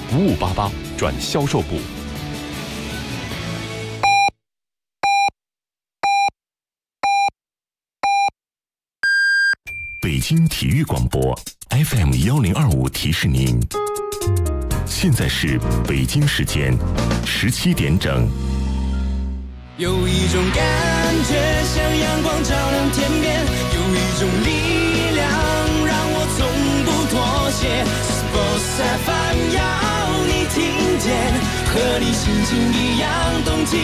5588转销售部。北京体育广播 FM1025提示您，现在是北京时间17点整。 有一种感觉像阳光照亮天边，有一种力量让我从不妥协。Sports FM 要你听见，和你心情一样动起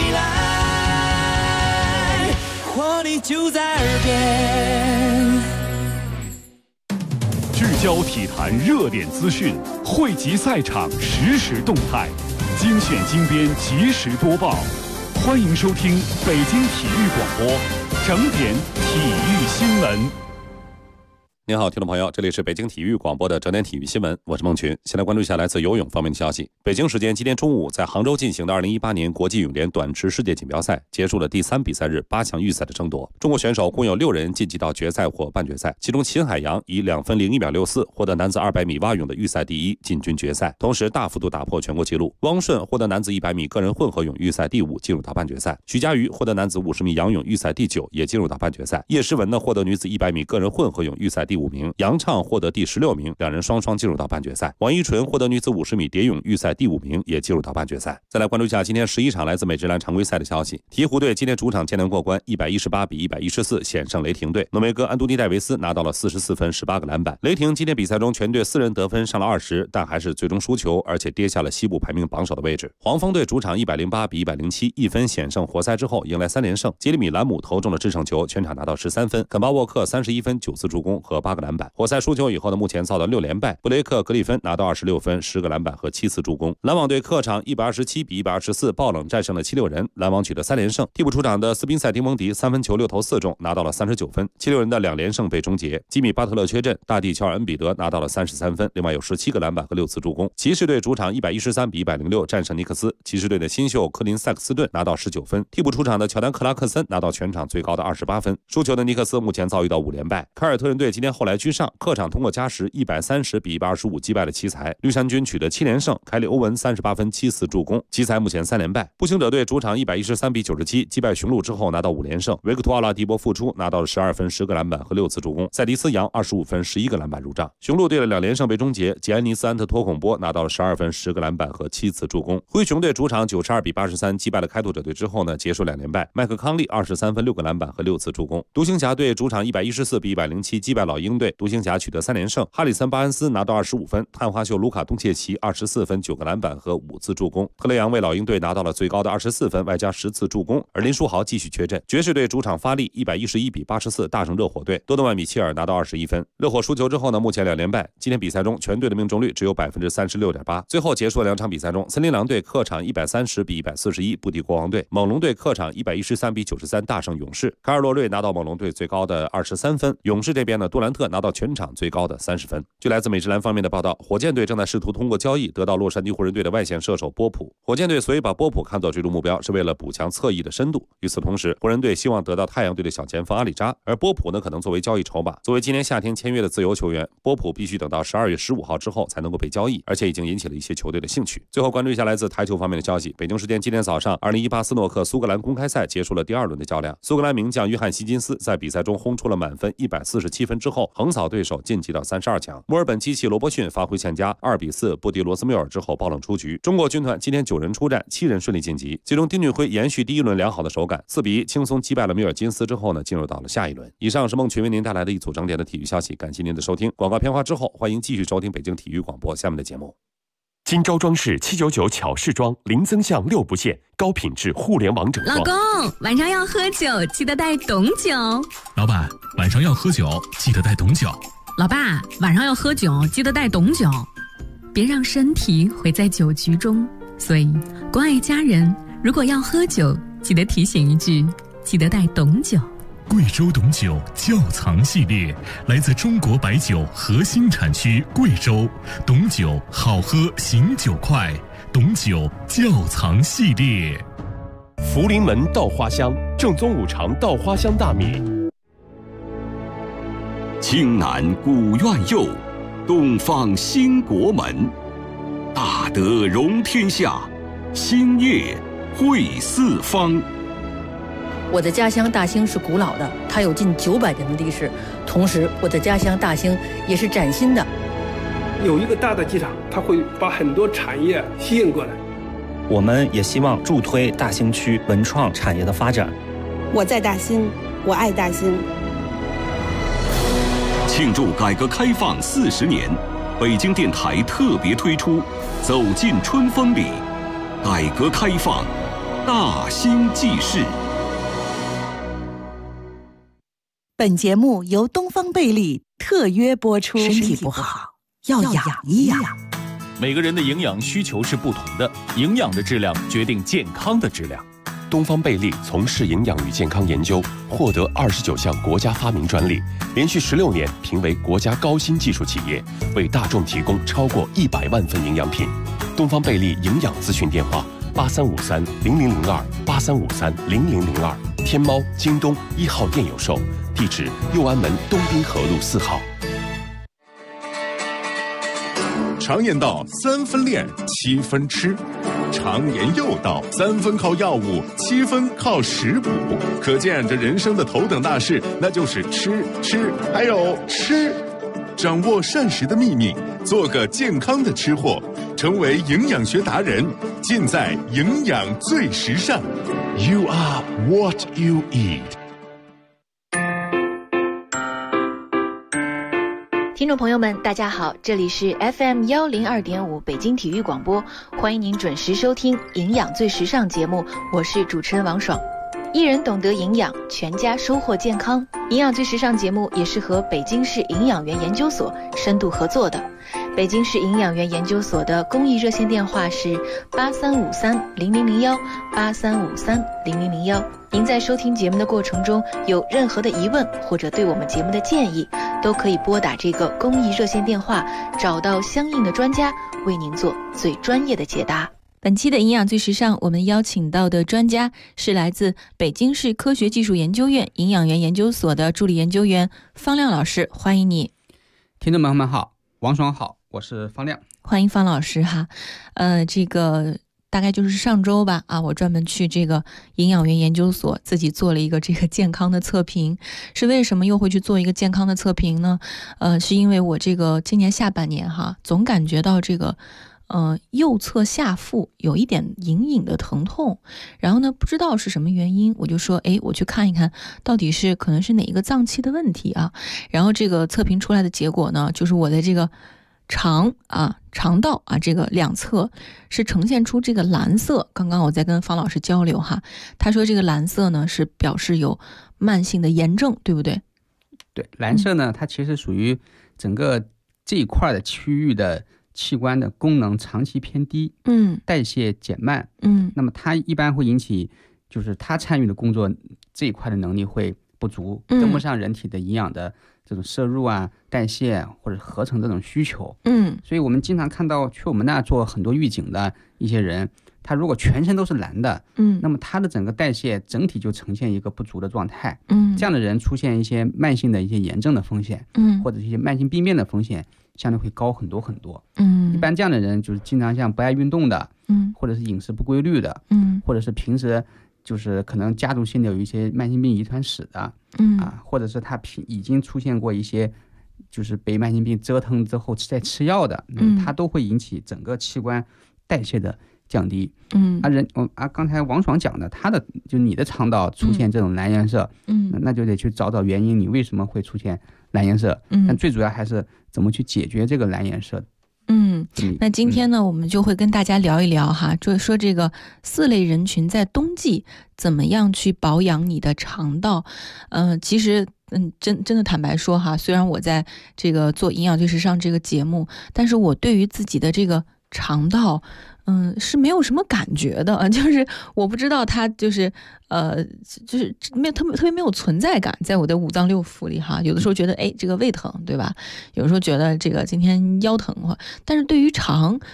来，活力就在耳边。 聚焦体坛热点资讯，汇集赛场实时动态，精选精编及时播报。欢迎收听北京体育广播整点体育新闻。您好，听众朋友，这里是北京体育广播的整点体育新闻，我是孟群。先来关注一下来自游泳方面的消息。北京时间今天中午，在杭州进行的2018年国际泳联短池世界锦标赛结束了第3比赛日8强预赛的争夺。中国选手共有6人晋级到决赛或半决赛，其中秦海洋以2分01秒64获得男子200米蛙泳的预赛第1，进军决赛，同时大幅度打破全国纪录。汪顺获得男子100米个人混合泳预赛第5，进入到半决赛。徐嘉余获得男子50米仰泳预赛第9，也进入到半决赛。叶诗文呢获得女子100米个人混合泳预赛第5名，杨畅获得第16名，两人双双进入到半决赛。王一纯获得女子50米蝶泳预赛第5名，也进入到半决赛。再来关注一下今天11场来自美职篮常规赛的消息。鹈鹕队今天主场艰难过关，118比114险胜雷霆队。诺梅哥安东尼戴维斯拿到了44分18个篮板。雷霆今天比赛中全队4人得分上了20，但还是最终输球，而且跌下了西部排名榜首的位置。黄蜂队主场108比107一分险胜活塞之后迎来3连胜。杰里米兰姆投中了制胜球，全场拿到13分。肯巴沃克31分9次助攻和8个篮板。活塞输球以后呢，目前遭到6连败。布雷克格里芬拿到26分10个篮板和7次助攻。篮网队客场127比124爆冷战胜了76人，篮网取得3连胜。替补出场的斯宾塞丁蒙迪3分球6投4中，拿到了39分。76人的2连胜被终结。吉米巴特勒缺阵，大帝乔尔恩比德拿到了33分，另外有17个篮板和6次助攻。骑士队主场113比106战胜尼克斯。骑士队的新秀科林塞克斯顿拿到19分。替补出场的乔丹克拉克森拿到全场最高的28分。输球的尼克斯目前遭遇到5连败。凯尔特人队今天后来居上，客场通过加时130比125击败了奇才。绿衫军取得7连胜，凯里欧文38分7次助攻。奇才目前3连败。步行者队主场113比97击败雄鹿之后拿到5连胜。维克托奥拉迪波复出，拿到了12分10个篮板和6次助攻。塞迪斯扬25分11个篮板入账。雄鹿队的2连胜被终结，杰安尼斯安特托孔波拿到了12分10个篮板和7次助攻。灰熊队主场92比83击败了开拓者队之后呢，结束2连败。麦克康利23分6个篮板和6次助攻。独行侠队主场114比107击败老鹰队，独行侠取得3连胜。哈里森巴恩斯拿到25分，探花秀卢卡东切奇24分9个篮板和5次助攻。特雷杨为老鹰队拿到了最高的24分，外加10次助攻。而林书豪继续缺阵。爵士队主场发力111比84大胜热火队，多诺万米切尔拿到21分。热火输球之后呢，目前2连败。今天比赛中全队的命中率只有 36.8%。最后结束了2场比赛中，森林狼队客场130比141不敌国王队，猛龙队客场113比93大胜勇士。卡尔洛瑞拿到猛龙队最高的23分，勇士这边呢，杜兰特拿到全场最高的30分。据来自美职篮方面的报道，火箭队正在试图通过交易得到洛杉矶湖人队的外线射手波普。火箭队所以把波普看作最终目标，是为了补强侧翼的深度。与此同时，湖人队希望得到太阳队的小前锋阿里扎，而波普呢可能作为交易筹码。作为今年夏天签约的自由球员，波普必须等到12月15号之后才能够被交易，而且已经引起了一些球队的兴趣。最后关注一下来自台球方面的消息。北京时间今天早上，2018斯诺克苏格兰公开赛结束了第2轮的较量。苏格兰名将约翰希金斯在比赛中轰出了满分147分之后，横扫对手晋级到32强。墨尔本机器罗伯逊发挥欠佳，2比4不敌罗斯缪尔之后爆冷出局。中国军团今天9人出战，7人顺利晋级，其中丁俊晖延续第1轮良好的手感，4比1轻松击败了米尔金斯之后呢，进入到了下一轮。以上是孟群为您带来的一组整点的体育消息，感谢您的收听。广告片花之后，欢迎继续收听北京体育广播下面的节目。 金招装饰799巧饰装，零增项6不限，高品质互联网整装。 老公，晚上要喝酒，记得带董酒。 老板，晚上要喝酒，记得带董酒。 老爸，晚上要喝酒，记得带董酒。别让身体毁在酒局中。所以，关爱家人，如果要喝酒，记得提醒一句，记得带董酒。 贵州董酒窖藏系列，来自中国白酒核心产区贵州，董酒好喝醒酒快，董酒窖藏系列。 福临门稻花香，正宗五常稻花香大米。 青南古院囿，东方兴国门。 大德容天下，兴业惠四方。 我的家乡大兴是古老的，它有近900年的历史。同时，我的家乡大兴也是崭新的。 有一个大的机场，它会把很多产业吸引过来。 我们也希望助推大兴区文创产业的发展。 我在大兴，我爱大兴。 庆祝改革开放40年，北京电台特别推出《走进春风里》，改革开放，大兴记事。 本节目由东方贝利特约播出。身体不好要养一养。 每个人的营养需求是不同的，营养的质量决定健康的质量。 东方贝利从事营养与健康研究，获得29项国家发明专利，连续16年评为国家高新技术企业，为大众提供超过100万份营养品。东方贝利营养咨询电话8353-0002，8353-0002，天猫、京东1号店有售，地址右安门东滨河路4号。 常言道3分练7分吃，常言又道3分靠药物7分靠食补，可见这人生的头等大事那就是吃还有吃。掌握膳食的秘密，做个健康的吃货，成为营养学达人，尽在营养最时尚。 You are what you eat。 听众朋友们大家好，这里是 FM102.5 北京体育广播，欢迎您准时收听营养最时尚节目，我是主持人王爽。一人懂得营养，全家收获健康。营养最时尚节目也是和北京市营养员研究所深度合作的。北京市营养员研究所的公益热线电话是8353-0001 8353-0001。您在收听节目的过程中有任何的疑问或者对我们节目的建议，都可以拨打这个公益热线电话，找到相应的专家为您做最专业的解答。本期的营养最时尚，我们邀请到的专家是来自北京市科学技术研究院营养员研究所的助理研究员方亮老师，欢迎你。 听众朋友们好，王爽好，我是方亮， 欢迎方老师哈。这个大概就是上周吧我专门去这个营养员研究所自己做了一个这个健康的测评。是为什么又会去做一个健康的测评呢？是因为我这个今年下半年总感觉到这个右侧下腹有一点隐隐的疼痛，然后呢不知道是什么原因，我就说我去看一看到底是可能是哪一个脏器的问题然后这个测评出来的结果呢，就是我的这个肠道这个两侧是呈现出这个蓝色。刚刚我在跟方老师交流他说这个蓝色呢是表示有慢性的炎症，对不对？ 对，蓝色呢它其实属于整个这一块的区域的器官的功能长期偏低，代谢减慢，那么它一般会引起就是它参与的工作这一块的能力会不足，跟不上人体的营养的这种摄入代谢或者合成这种需求。所以我们经常看到去我们那做很多预警的一些人，他如果全身都是蓝的，那么他的整个代谢整体就呈现一个不足的状态。这样的人出现一些慢性的一些炎症的风险，或者一些慢性病变的风险相对会高很多很多。一般这样的人就是经常像不爱运动的，或者是饮食不规律的，或者是平时就是可能家族性的有一些慢性病遗传史的，或者是他已经出现过一些就是被慢性病折腾之后在吃药的，它都会引起整个器官代谢的降低。刚才王爽讲的，他的就你的肠道出现这种蓝颜色，那就得去找找原因，你为什么会出现蓝颜色？但最主要还是怎么去解决这个蓝颜色。 那今天呢，我们就会跟大家聊一聊就说这个4类人群在冬季怎么样去保养你的肠道。其实真的坦白说虽然我在这个做营养最时尚这个节目，但是我对于自己的这个肠道是没有什么感觉的，就是我不知道它就是没有特别没有存在感在我的5脏6腑里有的时候觉得这个胃疼，对吧？有的时候觉得这个今天腰疼，但是对于肠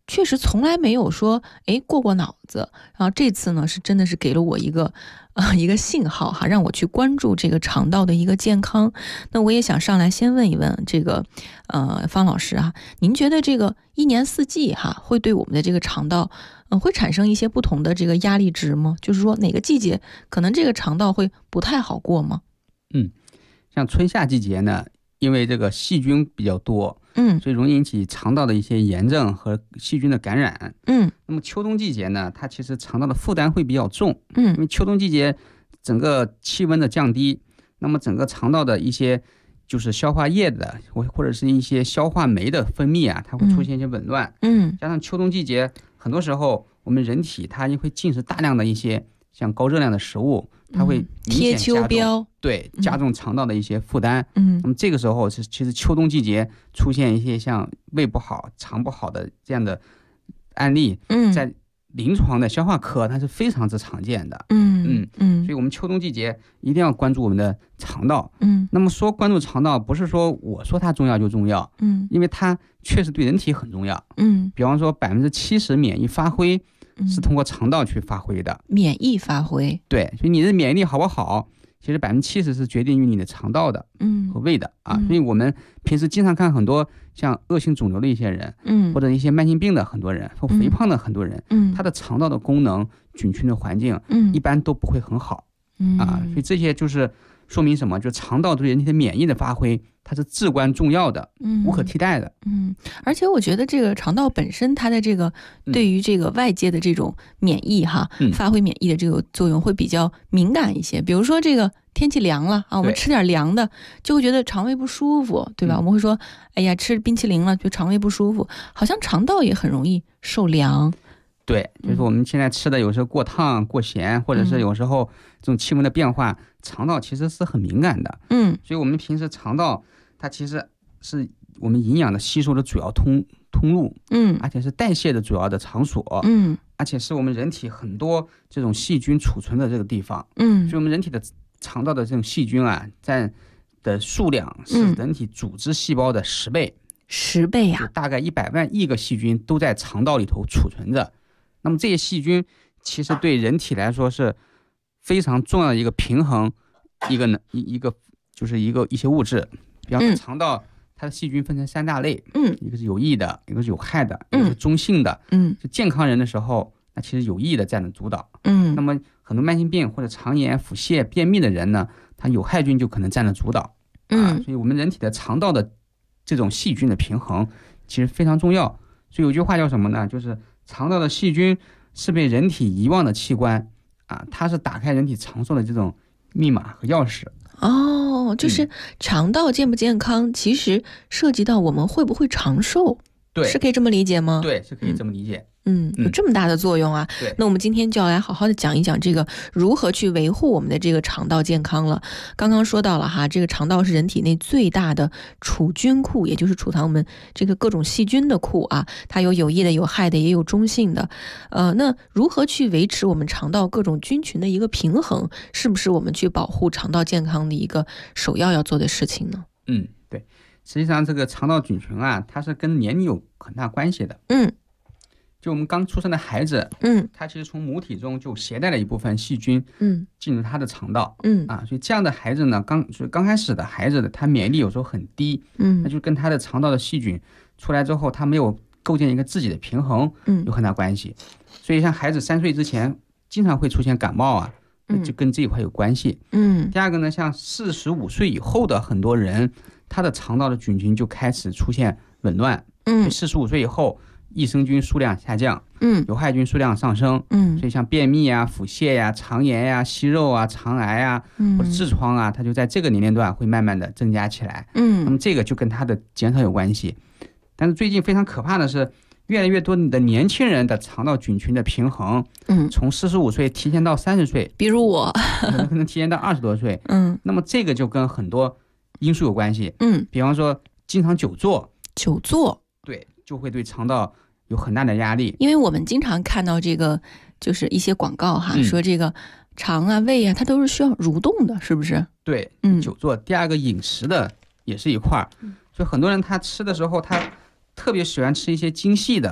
确实从来没有说过脑子，然后这次呢是真的是给了我一个信号哈，让我去关注这个肠道的一个健康。那我也想上来先问一问这个方老师啊，您觉得这个一年四季哈会对我们的这个肠道会产生一些不同的这个压力值吗？就是说哪个季节可能这个肠道会不太好过吗？ 像春夏季节呢，因为这个细菌比较多，所以容易引起肠道的一些炎症和细菌的感染。那么秋冬季节呢，它其实肠道的负担会比较重，因为秋冬季节整个气温的降低，那么整个肠道的一些就是消化液的或者是一些消化酶的分泌啊，它会出现一些紊乱。加上秋冬季节，很多时候我们人体它也会进食大量的一些像高热量的食物，它会贴秋膘， 对，加重肠道的一些负担。那么这个时候其实秋冬季节出现一些像胃不好、肠不好的这样的案例，在临床的消化科它是非常之常见的。所以我们秋冬季节一定要关注我们的肠道。那么说关注肠道，不是说我说它重要就重要，因为它确实对人体很重要。比方说70%免疫发挥是通过肠道去发挥的。 免疫发挥， 对，所以你的免疫力好不好，其实70%是决定于你的肠道的和胃的啊。所以我们平时经常看很多像恶性肿瘤的一些人，或者一些慢性病的很多人，或肥胖的很多人，他的肠道的功能、菌群的环境，一般都不会很好啊。所以这些就是说明什么？就肠道对人体的免疫的发挥，它是至关重要的，无可替代的。 而且我觉得这个肠道本身它的这个对于这个外界的这种免疫哈，发挥免疫的这个作用会比较敏感一些。比如说这个天气凉了啊，我们吃点凉的就会觉得肠胃不舒服，对吧？我们会说，哎呀，吃冰淇淋了就肠胃不舒服，好像肠道也很容易受凉。 对，就是我们现在吃的有时候过烫、过咸，或者是有时候这种气温的变化，肠道其实是很敏感的。所以我们平时肠道它其实是我们营养的吸收的主要通路，而且是代谢的主要的场所，而且是我们人体很多这种细菌储存的这个地方。所以我们人体的肠道的这种细菌啊，占的数量是人体组织细胞的10倍 ，10倍啊， 大概100万亿个细菌都在肠道里头储存着。那么这些细菌其实对人体来说是非常重要的一个平衡，一些物质。比方说肠道它的细菌分成3大类，一个是有益的，一个是有害的，一个是中性的。就健康人的时候，那其实有益的占了主导。那么很多慢性病或者肠炎、腹泻、便秘的人呢，他有害菌就可能占了主导。所以我们人体的肠道的这种细菌的平衡其实非常重要。所以有句话叫什么呢？就是肠道的细菌是被人体遗忘的器官啊，它是打开人体长寿的这种密码和钥匙。 就是肠道健不健康，其实涉及到我们会不会长寿， 对， 是可以这么理解吗？ 对，是可以这么理解。 有这么大的作用啊。那我们今天就要来好好的讲一讲这个如何去维护我们的这个肠道健康了。刚刚说到了哈，这个肠道是人体内最大的储菌库，也就是储藏我们这个各种细菌的库啊，它有有益的、有害的，也有中性的。那如何去维持我们肠道各种菌群的一个平衡，是不是我们去保护肠道健康的一个首要做的事情呢？ 对，实际上这个肠道菌群啊，它是跟年龄有很大关系的。就我们刚出生的孩子，他其实从母体中就携带了一部分细菌，进入他的肠道，所以这样的孩子呢，刚开始的孩子的他免疫力有时候很低，那就跟他的肠道的细菌出来之后，他没有构建一个自己的平衡，有很大关系。所以像孩子3岁之前经常会出现感冒啊，就跟这一块有关系。第二个呢，像45岁以后的很多人，他的肠道的菌群就开始出现紊乱，45岁以后益生菌数量下降，有害菌数量上升，所以像便秘啊、腹泻呀、肠炎呀、息肉啊、肠癌啊，或者痔疮啊，它就在这个年龄段会慢慢的增加起来。那么这个就跟它的减少有关系。但是最近非常可怕的是，越来越多的年轻人的肠道菌群的平衡，从45岁提前到30岁， 比如我可能提前到20多岁，那么这个就跟很多因素有关系，比方说经常久坐，对，就会对肠道有很大的压力。 因为我们经常看到这个就是一些广告哈，说这个肠啊、胃啊，它都是需要蠕动的，是不是？ 对，久坐。第二个饮食的也是一块儿，就很多人他吃的时候，他特别喜欢吃一些精细的，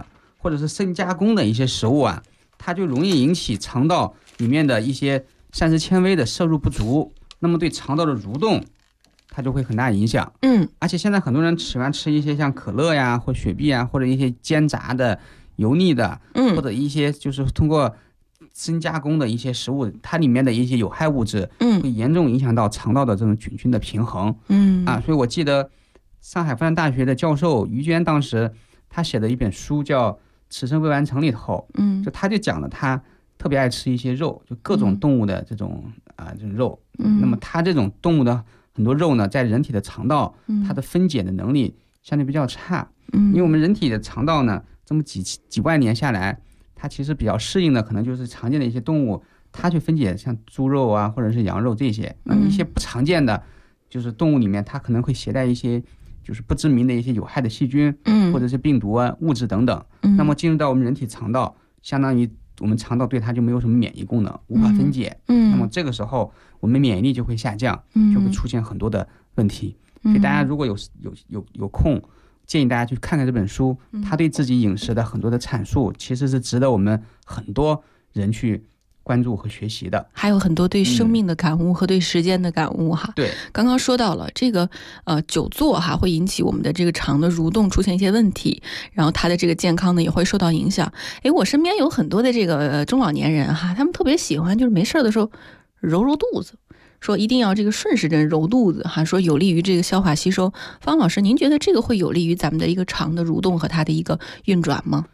或者是深加工的一些食物啊，它就容易引起肠道里面的一些膳食纤维的摄入不足，那么对肠道的蠕动它就会很大影响。而且现在很多人喜欢吃一些像可乐呀或雪碧啊，或者一些煎炸的油腻的，或者一些就是通过深加工的一些食物，它里面的一些有害物质会严重影响到肠道的这种菌群的平衡。所以我记得上海复旦大学的教授于娟当时他写的一本书叫《此生未完成》里头，就他就讲了他特别爱吃一些肉，就各种动物的这种肉。那么他这种动物的很多肉呢，在人体的肠道，它的分解的能力相对比较差。因为我们人体的肠道呢，这么几万年下来，它其实比较适应的可能就是常见的一些动物，它去分解像猪肉啊，或者是羊肉这些。一些不常见的，就是动物里面它可能会携带一些就是不知名的一些有害的细菌，或者是病毒啊、物质等等。那么进入到我们人体肠道，相当于我们肠道对它就没有什么免疫功能，无法分解。那么这个时候我们免疫力就会下降，就会出现很多的问题。所以大家如果有空，建议大家去看看这本书，他对自己饮食的很多的阐述，其实是值得我们很多人去关注和学习的， 还有很多对生命的感悟和对时间的感悟哈。 对， 刚刚说到了这个久坐哈会引起我们的这个肠的蠕动出现一些问题，然后它的这个健康呢也会受到影响。我身边有很多的这个中老年人哈，他们特别喜欢就是没事的时候揉揉肚子，说一定要这个顺时针揉肚子哈，说有利于这个消化吸收。方老师，您觉得这个会有利于咱们的一个肠的蠕动和它的一个运转吗？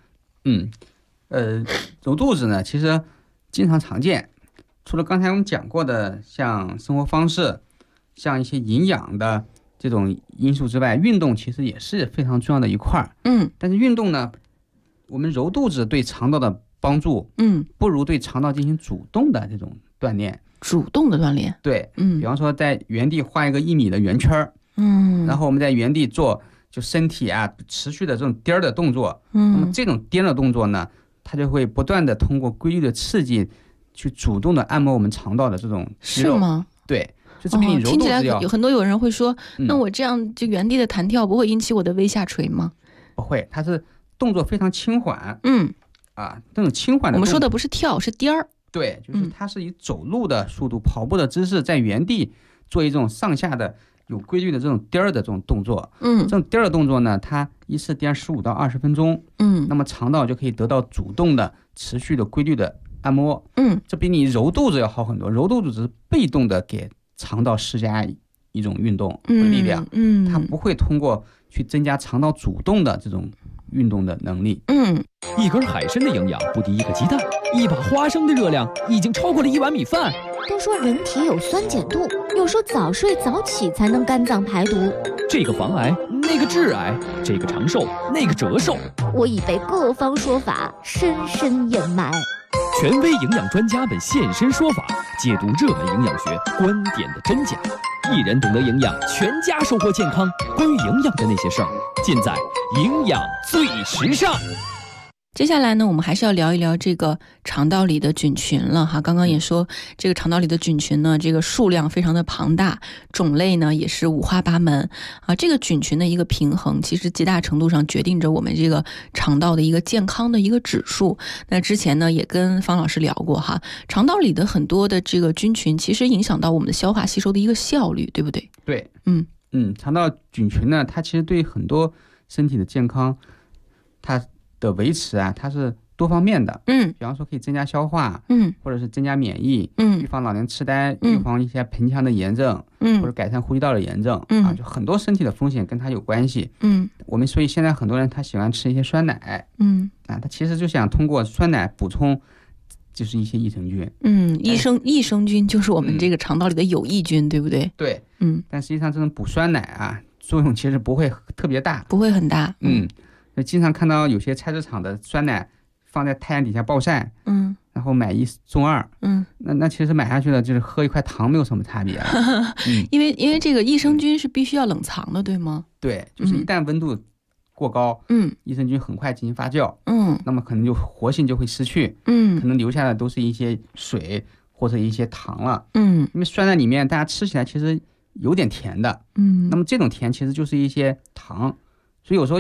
揉肚子呢，其实经常常见，除了刚才我们讲过的像生活方式、像一些营养的这种因素之外，运动其实也是非常重要的一块。但是运动呢，我们揉肚子对肠道的帮助，不如对肠道进行主动的这种锻炼。 主动的锻炼， 对，比方说在原地画一个1米的圆圈，然后我们在原地做就身体啊持续的这种颠的动作，那么这种颠的动作呢，它就会不断的通过规律的刺激去主动的按摩我们肠道的这种肌肉。 是吗？ 对，就是比你揉肚子听起来有人会说，那我这样就原地的弹跳不会引起我的微下垂吗？ 不会，它是动作非常轻缓。这种轻缓的， 我们说的不是跳，是颠儿。 对，就是它是以走路的速度、跑步的姿势，在原地做一种上下的有规律的这种颠儿的这种动作。这种颠儿的动作呢，它一次颠15到20分钟。那么肠道就可以得到主动的、持续的、规律的按摩。这比你揉肚子要好很多。揉肚子只是被动的给肠道施加一种运动和力量，它不会通过去增加肠道主动的这种运动的能力。 一根海参的营养不敌一个鸡蛋，一把花生的热量已经超过了1碗米饭。 都说人体有酸碱度，有时候早睡早起才能肝脏排毒。 这个防癌，那个致癌，这个长寿，那个折寿。 我已被各方说法深深掩埋。 权威营养专家们现身说法，解读热门营养学观点的真假。一人懂得营养，全家收获健康。关于营养的那些事儿，尽在营养最时尚。 接下来呢，我们还是要聊一聊这个肠道里的菌群了哈。刚刚也说，这个肠道里的菌群呢，这个数量非常的庞大，种类呢也是五花八门啊。这个菌群的一个平衡，其实极大程度上决定着我们这个肠道的一个健康的一个指数。那之前呢，也跟方老师聊过哈，肠道里的很多的这个菌群，其实影响到我们的消化吸收的一个效率，对不对？ 对，肠道菌群呢，它其实对很多身体的健康，它的维持啊，它是多方面的。比方说可以增加消化，或者是增加免疫，预防老年痴呆，预防一些盆腔的炎症，或者改善呼吸道的炎症，就很多身体的风险跟它有关系。我们所以现在很多人他喜欢吃一些酸奶，他其实就想通过酸奶补充就是一些益生菌。 益生菌就是我们这个肠道里的有益菌，对不对？ 对，但实际上这种补酸奶啊，作用其实不会特别大， 不会很大。 经常看到有些菜市场的酸奶放在太阳底下暴晒，然后买1送2，那其实买下去了就是喝一块糖没有什么差别了。 因为这个益生菌是必须要冷藏的，对吗？ 对，就是一旦温度过高，益生菌很快进行发酵，那么可能就活性就会失去，可能留下的都是一些水或者一些糖了。因为酸奶里面大家吃起来其实有点甜的，那么这种甜其实就是一些糖，所以有时候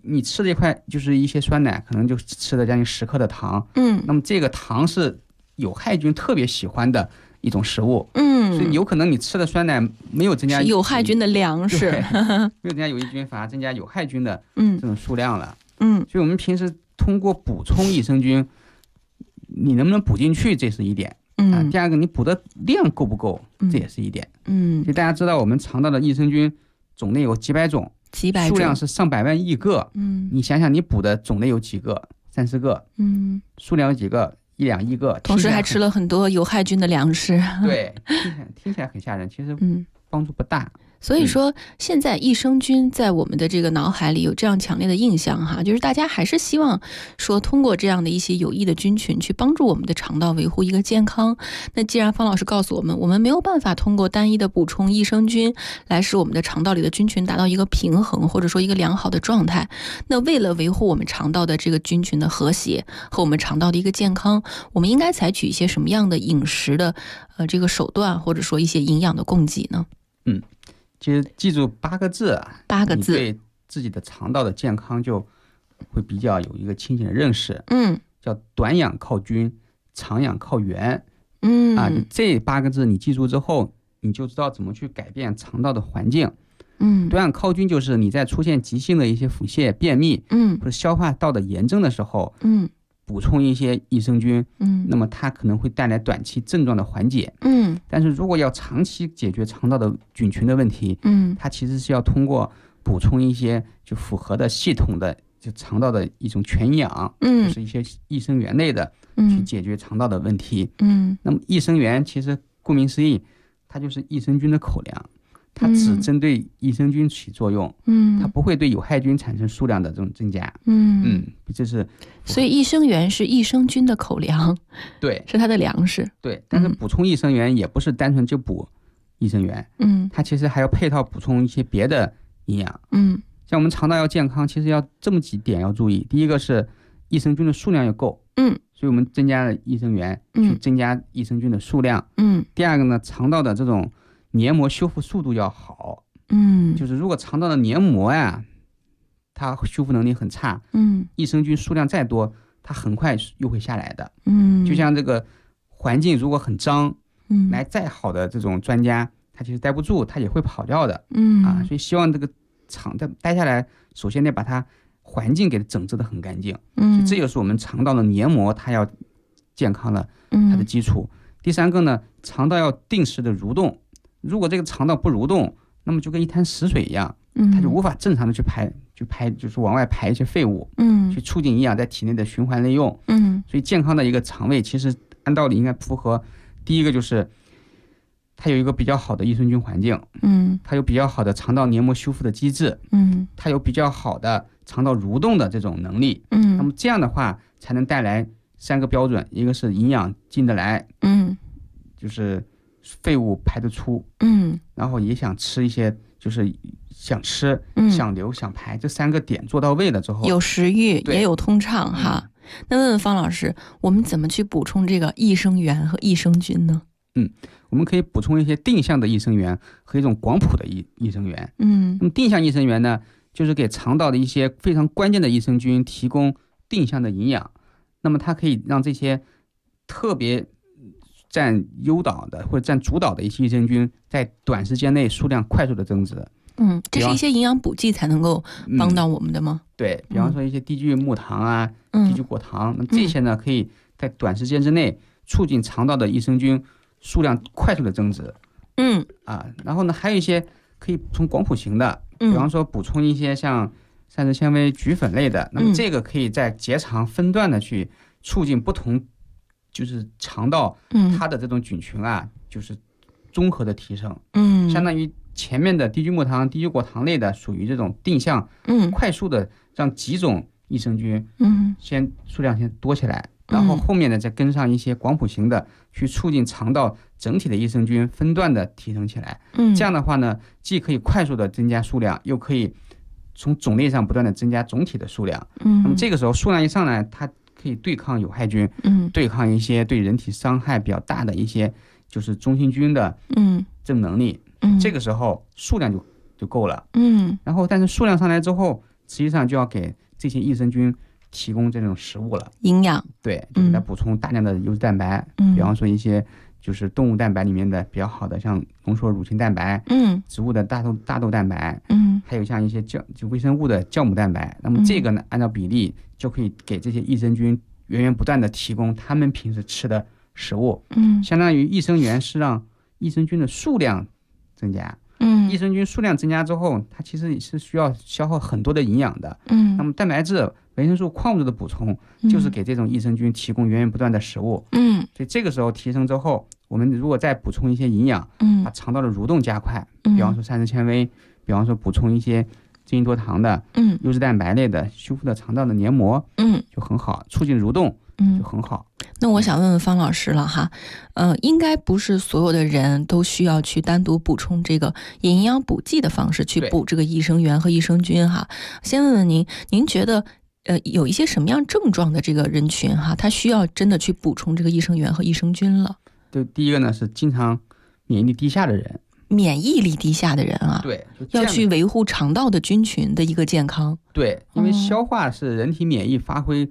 你吃的一块就是一些酸奶，可能就吃了将近10克的糖，那么这个糖是有害菌特别喜欢的一种食物，所以有可能你吃的酸奶没有增加有害菌的粮食， 没有增加有益菌，反而增加有害菌的这种数量了。所以我们平时通过补充益生菌，你能不能补进去，这是一点。第二个，你补的量够不够，这也是一点。所以大家知道，我们肠道的益生菌种类有几百种，数量是上百万亿个。你想想，你补的种类有几个？30个。数量有几个？1、2亿个。 同时还吃了很多有害菌的粮食。 对，听起来很吓人，其实帮助不大。 所以说现在益生菌在我们的这个脑海里有这样强烈的印象哈，就是大家还是希望说通过这样的一些有益的菌群去帮助我们的肠道维护一个健康。那既然方老师告诉我们，我们没有办法通过单一的补充益生菌来使我们的肠道里的菌群达到一个平衡，或者说一个良好的状态，那为了维护我们肠道的这个菌群的和谐和我们肠道的一个健康，我们应该采取一些什么样的饮食的这个手段，或者说一些营养的供给呢？ 其实记住8个字 ，8个字， 对自己的肠道的健康就会比较有一个清醒的认识。叫短养靠菌，长养靠源。这8个字你记住之后，你就知道怎么去改变肠道的环境。短养靠菌就是你在出现急性的一些腹泻、便秘，或者消化道的炎症的时候，补充一些益生菌，那么它可能会带来短期症状的缓解，但是如果要长期解决肠道的菌群的问题，它其实是要通过补充一些就符合的系统的就肠道的一种全营养，就是一些益生元类的，去解决肠道的问题。那么益生元其实顾名思义，它就是益生菌的口粮。它只针对益生菌起作用，它不会对有害菌产生数量的这种增加。这是所以益生元是益生菌的口粮， 对， 是它的粮食。 对，但是补充益生元也不是单纯就补益生元，它其实还要配套补充一些别的营养。像我们肠道要健康，其实要这么几点要注意。第一个是益生菌的数量要够，所以我们增加了益生元，去增加益生菌的数量。第二个呢，肠道的这种黏膜修复速度要好，就是如果肠道的黏膜呀，它修复能力很差，益生菌数量再多，它很快又会下来的。就像这个环境如果很脏，来再好的这种专家，他其实待不住，他也会跑掉的。所以希望这个肠待下来，首先得把它环境给整治得很干净。这就是我们肠道的黏膜它要健康了它的基础。第三个呢，肠道要定时的蠕动。如果这个肠道不蠕动，那么就跟一滩死水一样，它就无法正常的去排，就是往外排一些废物，去促进营养在体内的循环利用。所以健康的一个肠胃，其实按道理应该符合第一个就是它有一个比较好的益生菌环境，它有比较好的肠道黏膜修复的机制，它有比较好的肠道蠕动的这种能力。那么这样的话才能带来3个标准，一个是营养进得来，就是废物排得出，然后也想吃一些，就是想吃、想流、想排，这3个点做到位了之后， 有食欲也有通畅哈。那问问方老师，我们怎么去补充这个益生元和益生菌呢？ 我们可以补充一些定向的益生元和一种广谱的益生元。那么定向益生元呢，就是给肠道的一些非常关键的益生菌提供定向的营养，那么它可以让这些特别占优导的或者占主导的一些益生菌在短时间内数量快速的增值。 这是一些营养补剂才能够帮到我们的吗？ 对，比方说一些低聚木糖啊、低聚果糖，那这些呢可以在短时间之内促进肠道的益生菌数量快速的增值。然后呢还有一些可以补充广谱型的，比方说补充一些像膳食纤维、菊粉类的，那么这个可以在结肠分段的去促进不同就是肠道它的这种菌群啊，就是综合的提升。相当于前面的低聚木糖、低聚果糖类的属于这种定向，快速的让几种益生菌数量先多起来，然后后面呢再跟上一些广谱型的，去促进肠道整体的益生菌分段的提升起来。这样的话呢，既可以快速的增加数量，又可以从种类上不断的增加总体的数量。那么这个时候数量一上来，它可以对抗有害菌，对抗一些对人体伤害比较大的一些就是中性菌的这种能力。这个时候数量就够了。然后但是数量上来之后， 实际上就要给这些益生菌提供这种食物了， 营养。 对，就给它补充大量的优质蛋白，比方说一些就是动物蛋白里面的比较好的，像浓缩乳清蛋白，植物的大豆蛋白，还有像一些就微生物的酵母蛋白。那么这个呢，按照比例就可以给这些益生菌源源不断的提供他们平时吃的食物。相当于益生元是让益生菌的数量增加。益生菌数量增加之后，它其实是需要消耗很多的营养的。那么蛋白质、维生素、矿物质的补充，就是给这种益生菌提供源源不断的食物。所以这个时候提升之后，我们如果再补充一些营养，把肠道的蠕动加快，比方说膳食纤维，比方说补充一些精多糖的、优质蛋白类的，修复的肠道的黏膜，就很好，促进蠕动，就很好。 那我想问问方老师了哈，应该不是所有的人都需要去单独补充这个营养补剂的方式去补这个益生元和益生菌哈。先问问您，您觉得有一些什么样症状的这个人群哈，他需要真的去补充这个益生元和益生菌了？ 就第一个呢是经常免疫力低下的人。 免疫力低下的人啊， 对， 要去维护肠道的菌群的一个健康。 对，因为消化是人体免疫发挥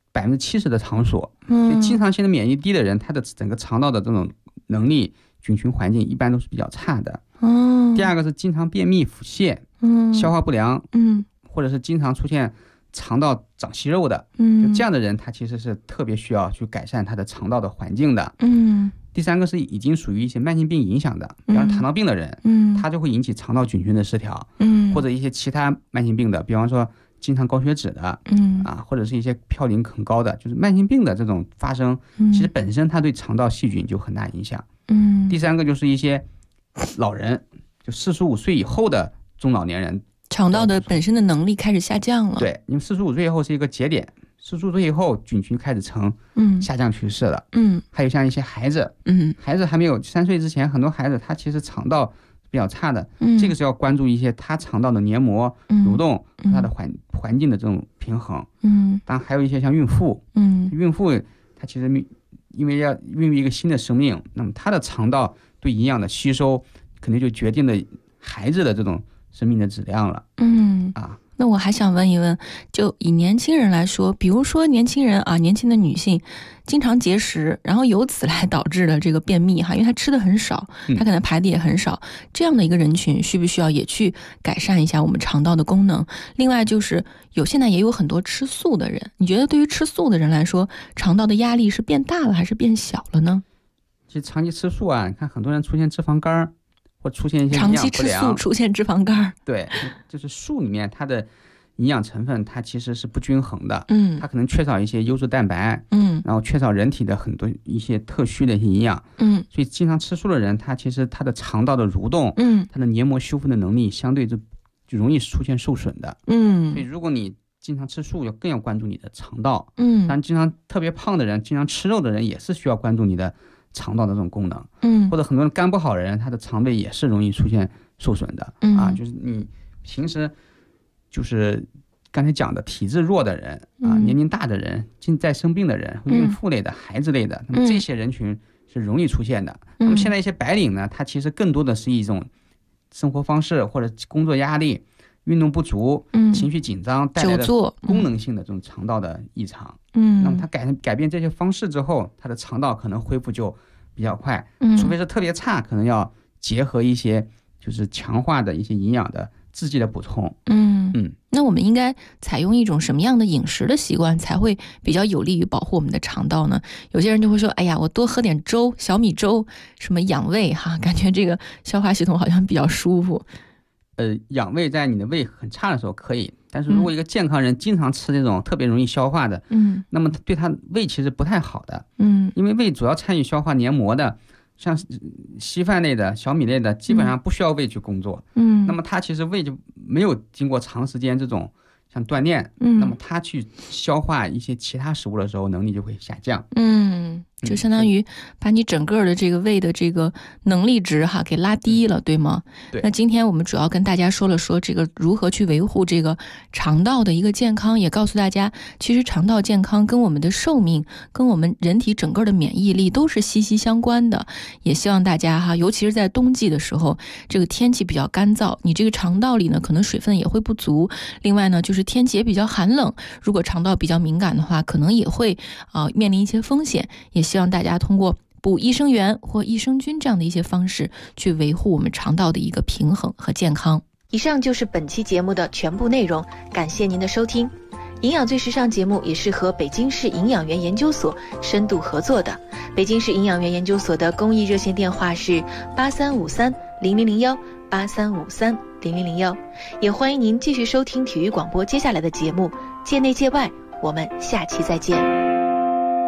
70%的场所，所以经常性的免疫低的人，他的整个肠道的这种能力、菌群环境一般都是比较差的。第二个是经常便秘、腹泻、消化不良，或者是经常出现肠道长息肉的，就这样的人，他其实是特别需要去改善他的肠道的环境的。第三个是已经属于一些慢性病影响的，比方糖尿病的人，他就会引起肠道菌群的失调，或者一些其他慢性病的，比方说经常高血脂的，或者是一些嘌呤很高的，就是慢性病的这种发生，其实本身它对肠道细菌就很大影响。第三个就是一些老人，就45岁以后的中老年人， 肠道的本身的能力开始下降了。 对，因为45岁以后是一个节点，45岁以后菌群开始呈下降趋势了。还有像一些孩子，孩子还没有3岁之前，很多孩子他其实肠道比较差的，这个是要关注一些他肠道的黏膜蠕动和他的环境的这种平衡。当然还有一些像孕妇，孕妇她其实因为要孕育一个新的生命，那么她的肠道对营养的吸收肯定就决定了孩子的这种生命的质量了。 那我还想问一问，就以年轻人来说，比如说年轻人啊，年轻的女性经常节食，然后由此来导致的这个便秘哈，因为她吃的很少，她可能排的也很少，这样的一个人群需不需要也去改善一下我们肠道的功能？另外就是现在也有很多吃素的人，你觉得对于吃素的人来说，肠道的压力是变大了还是变小了呢？ 其实长期吃素啊，你看很多人出现脂肪肝，或出现一些营养不良， 长期吃素出现脂肪肝。 对，就是素里面它的营养成分它其实是不均衡的，它可能缺少一些优质蛋白，然后缺少人体的很多一些特需的一些营养，所以经常吃素的人，他其实他的肠道的蠕动，他的黏膜修复的能力相对就容易出现受损的，所以如果你经常吃素，更要关注你的肠道，但经常特别胖的人，经常吃肉的人也是需要关注你的肠道的这种功能，或者很多人肝不好的人，他的肠胃也是容易出现受损的，就是你平时就是刚才讲的体质弱的人年龄大的人，在生病的人，孕妇类的、孩子类的，那么这些人群是容易出现的。那么现在一些白领呢，他其实更多的是一种生活方式或者工作压力、运动不足、情绪紧张带来的功能性的这种肠道的异常。那么他改变这些方式之后，他的肠道可能恢复就比较快，除非是特别差，可能要结合一些就是强化的一些营养的制剂的补充。 那我们应该采用一种什么样的饮食的习惯才会比较有利于保护我们的肠道呢？有些人就会说，哎呀，我多喝点粥，小米粥，什么养胃哈，感觉这个消化系统好像比较舒服。 养胃在你的胃很差的时候可以，但是如果一个健康人经常吃这种特别容易消化的，那么对他胃其实不太好的，因为胃主要参与消化黏膜的，像稀饭类的、小米类的，基本上不需要胃去工作，那么他其实胃就没有经过长时间这种像锻炼，那么他去消化一些其他食物的时候，能力就会下降。 就相当于把你整个的这个胃的这个能力值哈给拉低了，对吗？ 对。 那今天我们主要跟大家说这个如何去维护这个肠道的一个健康，也告诉大家，其实肠道健康跟我们的寿命、跟我们人体整个的免疫力都是息息相关的。也希望大家哈，尤其是在冬季的时候，这个天气比较干燥，你这个肠道里呢可能水分也会不足。另外呢，就是天气也比较寒冷，如果肠道比较敏感的话，可能也会面临一些风险。也希望大家通过补益生元或益生菌这样的一些方式，去维护我们肠道的一个平衡和健康。 以上就是本期节目的全部内容，感谢您的收听。营养最时尚节目也是和北京市营养员研究所深度合作的。北京市营养员研究所的公益热线电话是83530001，83530001。也欢迎您继续收听体育广播接下来的节目，界内界外，我们下期再见。